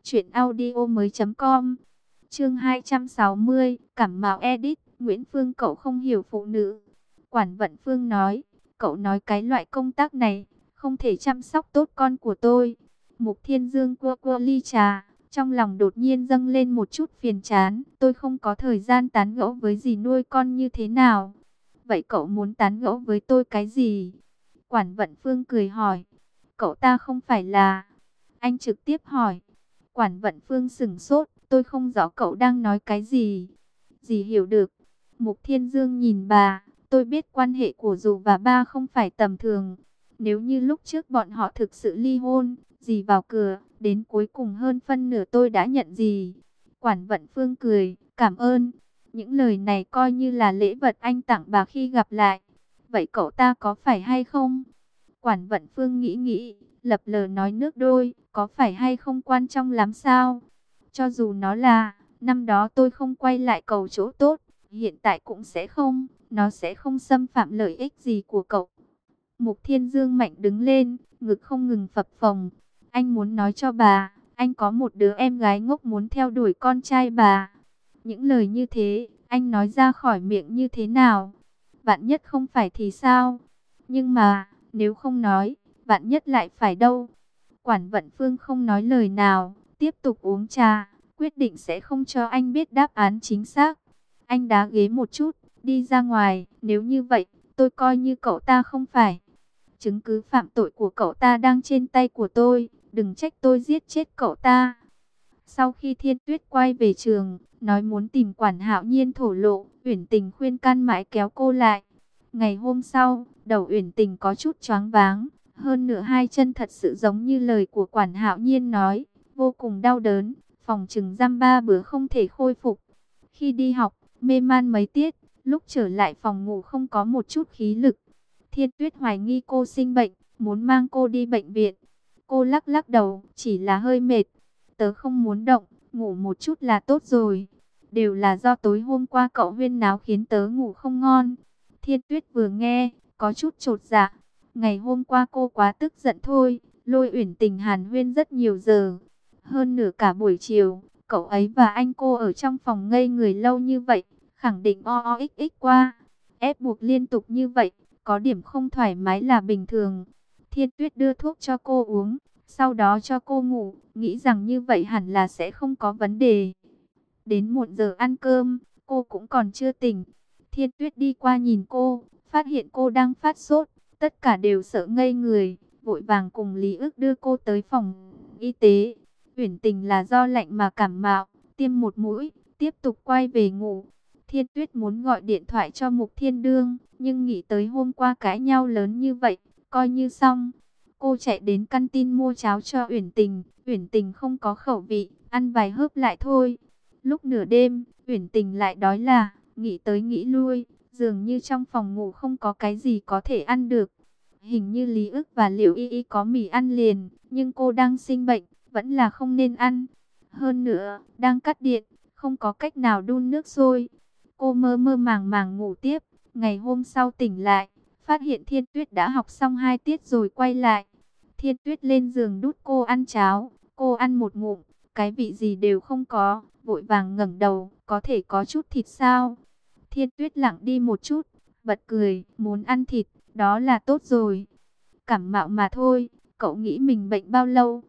truyệnaudiomoi.com. Chương 260, cảm mạo edit. Nguyễn Phương, cậu không hiểu phụ nữ. Quản Vận Phương nói, cậu nói cái loại công tác này, không thể chăm sóc tốt con của tôi. Mục Thiên Dương cua ly trà, trong lòng đột nhiên dâng lên một chút phiền chán. Tôi không có thời gian tán gẫu với dì nuôi con như thế nào. Vậy cậu muốn tán gẫu với tôi cái gì? Quản Vận Phương cười hỏi. Cậu ta không phải là... Anh trực tiếp hỏi. Quản Vận Phương sững sốt. Tôi không rõ cậu đang nói cái gì. Dì hiểu được. Mục Thiên Dương nhìn bà. Tôi biết quan hệ của dù và ba không phải tầm thường. Nếu như lúc trước bọn họ thực sự ly hôn, dì vào cửa, đến cuối cùng hơn phân nửa tôi đã nhận dì. Quản Vận Phương cười. Cảm ơn. Những lời này coi như là lễ vật anh tặng bà khi gặp lại. Vậy cậu ta có phải hay không? Quản Vận Phương nghĩ, lập lờ nói nước đôi, có phải hay không quan trọng lắm sao? Cho dù nó là, năm đó tôi không quay lại cầu chỗ tốt, hiện tại cũng sẽ không, nó sẽ không xâm phạm lợi ích gì của cậu. Mục Thiên Dương mạnh đứng lên, ngực không ngừng phập phồng. Anh muốn nói cho bà, anh có một đứa em gái ngốc muốn theo đuổi con trai bà. Những lời như thế, anh nói ra khỏi miệng như thế nào? Vạn nhất không phải thì sao? Nhưng mà, nếu không nói, vạn nhất lại phải đâu? Quản Vận Phương không nói lời nào, tiếp tục uống trà, quyết định sẽ không cho anh biết đáp án chính xác. Anh đá ghế một chút, đi ra ngoài, nếu như vậy, tôi coi như cậu ta không phải. Chứng cứ phạm tội của cậu ta đang trên tay của tôi, đừng trách tôi giết chết cậu ta. Sau khi Thiên Tuyết quay về trường, nói muốn tìm Quản Hạo Nhiên thổ lộ, Uyển Tình khuyên can mãi kéo cô lại. Ngày hôm sau, đầu Uyển Tình có chút choáng váng, hơn nửa hai chân thật sự giống như lời của Quản Hạo Nhiên nói, vô cùng đau đớn, phòng chừng dăm 3 bữa không thể khôi phục. Khi đi học, mê man mấy tiết, lúc trở lại phòng ngủ không có một chút khí lực. Thiên Tuyết hoài nghi cô sinh bệnh, muốn mang cô đi bệnh viện. Cô lắc lắc đầu, chỉ là hơi mệt. Tớ không muốn động, ngủ một chút là tốt rồi. Đều là do tối hôm qua cậu huyên náo khiến tớ ngủ không ngon. Thiên Tuyết vừa nghe, có chút chột dạ. Ngày hôm qua cô quá tức giận thôi, lôi Uyển Tình hàn huyên rất nhiều giờ. Hơn nửa cả buổi chiều, cậu ấy và anh cô ở trong phòng ngây người lâu như vậy, khẳng định o qua. Ép buộc liên tục như vậy, có điểm không thoải mái là bình thường. Thiên Tuyết đưa thuốc cho cô uống, sau đó cho cô ngủ, nghĩ rằng như vậy hẳn là sẽ không có vấn đề. Đến 1 giờ ăn cơm, cô cũng còn chưa tỉnh. Thiên Tuyết đi qua nhìn cô, phát hiện cô đang phát sốt, tất cả đều sợ ngây người, vội vàng cùng Lý Ức đưa cô tới phòng y tế. Uyển Tình là do lạnh mà cảm mạo, tiêm một mũi, tiếp tục quay về ngủ. Thiên Tuyết muốn gọi điện thoại cho Mục Thiên Đương, nhưng nghĩ tới hôm qua cãi nhau lớn như vậy, coi như xong. Cô chạy đến căn tin mua cháo cho Uyển Tình. Uyển Tình không có khẩu vị, ăn vài hớp lại thôi. Lúc nửa đêm, Uyển Tình lại đói là, nghĩ tới nghĩ lui, dường như trong phòng ngủ không có cái gì có thể ăn được. Hình như Lý Ức và Liệu Y Y có mì ăn liền, nhưng cô đang sinh bệnh, vẫn là không nên ăn. Hơn nữa, đang cắt điện, không có cách nào đun nước sôi. Cô mơ mơ màng màng ngủ tiếp. Ngày hôm sau tỉnh lại, phát hiện Thiên Tuyết đã học xong 2 tiết rồi quay lại. Thiên Tuyết lên giường đút cô ăn cháo, cô ăn một ngụm, cái vị gì đều không có, vội vàng ngẩng đầu, có thể có chút thịt sao? Thiên Tuyết lặng đi một chút, bật cười, muốn ăn thịt, đó là tốt rồi. Cảm mạo mà thôi, cậu nghĩ mình bệnh bao lâu?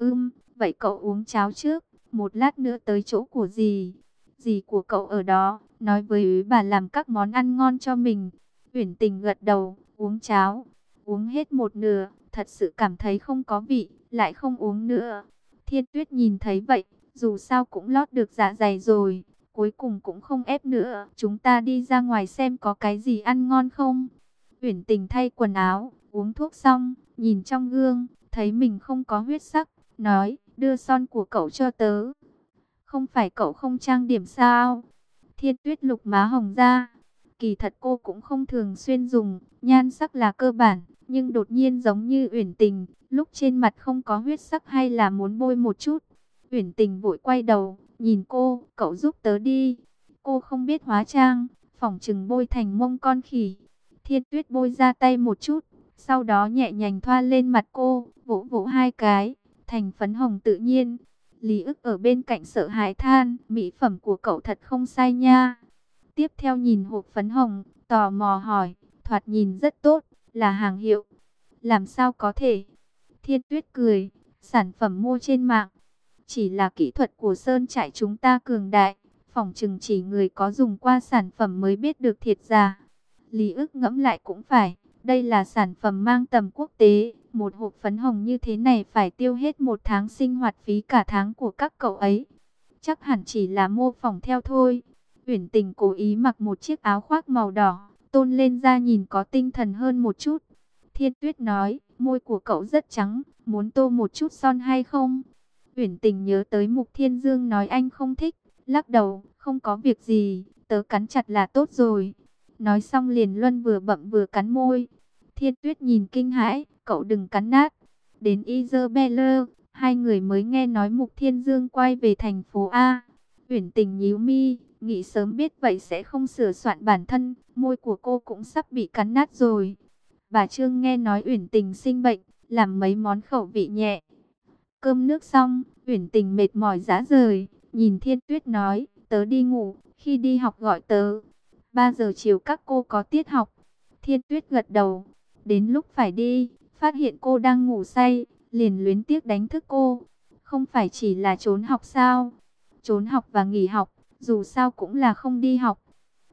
Vậy cậu uống cháo trước, một lát nữa tới chỗ của dì. Dì của cậu ở đó, nói với úy bà làm các món ăn ngon cho mình. Uyển Tình gật đầu, uống cháo, uống hết một nửa, thật sự cảm thấy không có vị, lại không uống nữa. Thiên Tuyết nhìn thấy vậy, dù sao cũng lót được dạ dày rồi, cuối cùng cũng không ép nữa. Chúng ta đi ra ngoài xem có cái gì ăn ngon không? Uyển Tình thay quần áo, uống thuốc xong, nhìn trong gương, thấy mình không có huyết sắc, nói, đưa son của cậu cho tớ. Không phải cậu không trang điểm sao? Thiên Tuyết lục má hồng ra. Kỳ thật cô cũng không thường xuyên dùng, nhan sắc là cơ bản, nhưng đột nhiên giống như Uyển Tình, lúc trên mặt không có huyết sắc hay là muốn bôi một chút. Uyển Tình vội quay đầu, nhìn cô, cậu giúp tớ đi. Cô không biết hóa trang, phỏng chừng bôi thành mông con khỉ. Thiên Tuyết bôi ra tay một chút, sau đó nhẹ nhàng thoa lên mặt cô, vỗ vỗ 2 cái, thành phấn hồng tự nhiên. Lý Ức ở bên cạnh sợ hãi than, mỹ phẩm của cậu thật không sai nha. Tiếp theo nhìn hộp phấn hồng, tò mò hỏi, thoạt nhìn rất tốt, là hàng hiệu. Làm sao có thể? Thiên Tuyết cười, sản phẩm mua trên mạng. Chỉ là kỹ thuật của sơn trại chúng ta cường đại, phỏng chừng chỉ người có dùng qua sản phẩm mới biết được thiệt giả. Lý Ức ngẫm lại cũng phải, đây là sản phẩm mang tầm quốc tế. Một hộp phấn hồng như thế này phải tiêu hết 1 tháng sinh hoạt phí cả tháng của các cậu ấy. Chắc hẳn chỉ là mô phỏng theo thôi. Uyển Tình cố ý mặc một chiếc áo khoác màu đỏ, tôn lên da nhìn có tinh thần hơn một chút. Thiên Tuyết nói, môi của cậu rất trắng, muốn tô một chút son hay không? Uyển Tình nhớ tới Mục Thiên Dương nói anh không thích, lắc đầu, không có việc gì, tớ cắn chặt là tốt rồi. Nói xong liền luân vừa bậm vừa cắn môi. Thiên Tuyết nhìn kinh hãi, cậu đừng cắn nát. Đến Isabella, hai người mới nghe nói Mục Thiên Dương quay về thành phố A. Uyển Tình nhíu mi, nghĩ sớm biết vậy sẽ không sửa soạn bản thân, môi của cô cũng sắp bị cắn nát rồi. Bà Trương nghe nói Uyển Tình sinh bệnh, làm mấy món khẩu vị nhẹ. Cơm nước xong, Uyển Tình mệt mỏi rã rời, nhìn Thiên Tuyết nói, tớ đi ngủ, khi đi học gọi tớ. 3 giờ chiều các cô có tiết học. Thiên Tuyết gật đầu, đến lúc phải đi, phát hiện cô đang ngủ say, liền luyến tiếc đánh thức cô. Không phải chỉ là trốn học sao? Trốn học và nghỉ học, dù sao cũng là không đi học.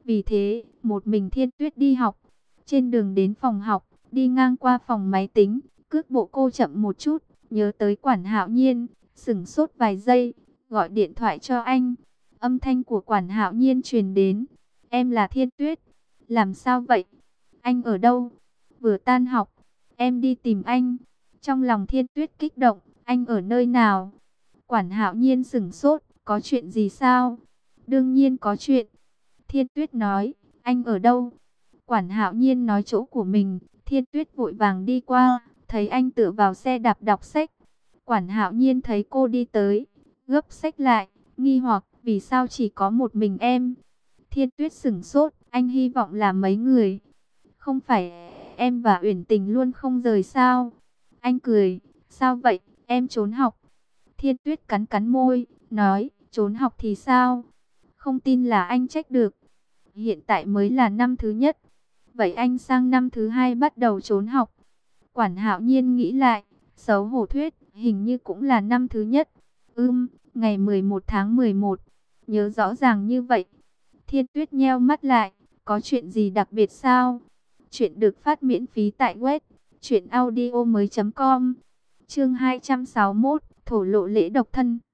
Vì thế, một mình Thiên Tuyết đi học. Trên đường đến phòng học, đi ngang qua phòng máy tính, cước bộ cô chậm một chút, nhớ tới Quản Hạo Nhiên, sững sốt vài giây, gọi điện thoại cho anh. Âm thanh của Quản Hạo Nhiên truyền đến. Em là Thiên Tuyết. Làm sao vậy? Anh ở đâu? Vừa tan học, em đi tìm anh. Trong lòng Thiên Tuyết kích động, anh ở nơi nào? Quản Hạo Nhiên sững sốt, có chuyện gì sao? Đương nhiên có chuyện. Thiên Tuyết nói, anh ở đâu? Quản Hạo Nhiên nói chỗ của mình. Thiên Tuyết vội vàng đi qua, thấy anh tựa vào xe đạp đọc sách. Quản Hạo Nhiên thấy cô đi tới, gấp sách lại, nghi hoặc vì sao chỉ có một mình em. Thiên Tuyết sững sốt, anh hy vọng là mấy người. Không phải em và Uyển Tình luôn không rời sao? Anh cười, sao vậy, em trốn học. Thiên Tuyết cắn cắn môi, nói, trốn học thì sao? Không tin là anh trách được. Hiện tại mới là năm thứ nhất. Vậy anh sang năm thứ hai bắt đầu trốn học. Quản Hạo Nhiên nghĩ lại, xấu hổ thuyết, hình như cũng là năm thứ nhất. Ngày 11 tháng 11, nhớ rõ ràng như vậy. Thiên Tuyết nheo mắt lại, có chuyện gì đặc biệt sao? Chuyện được phát miễn phí tại web truyệnaudiomoi.com. Chương 261, thổ lộ lễ độc thân.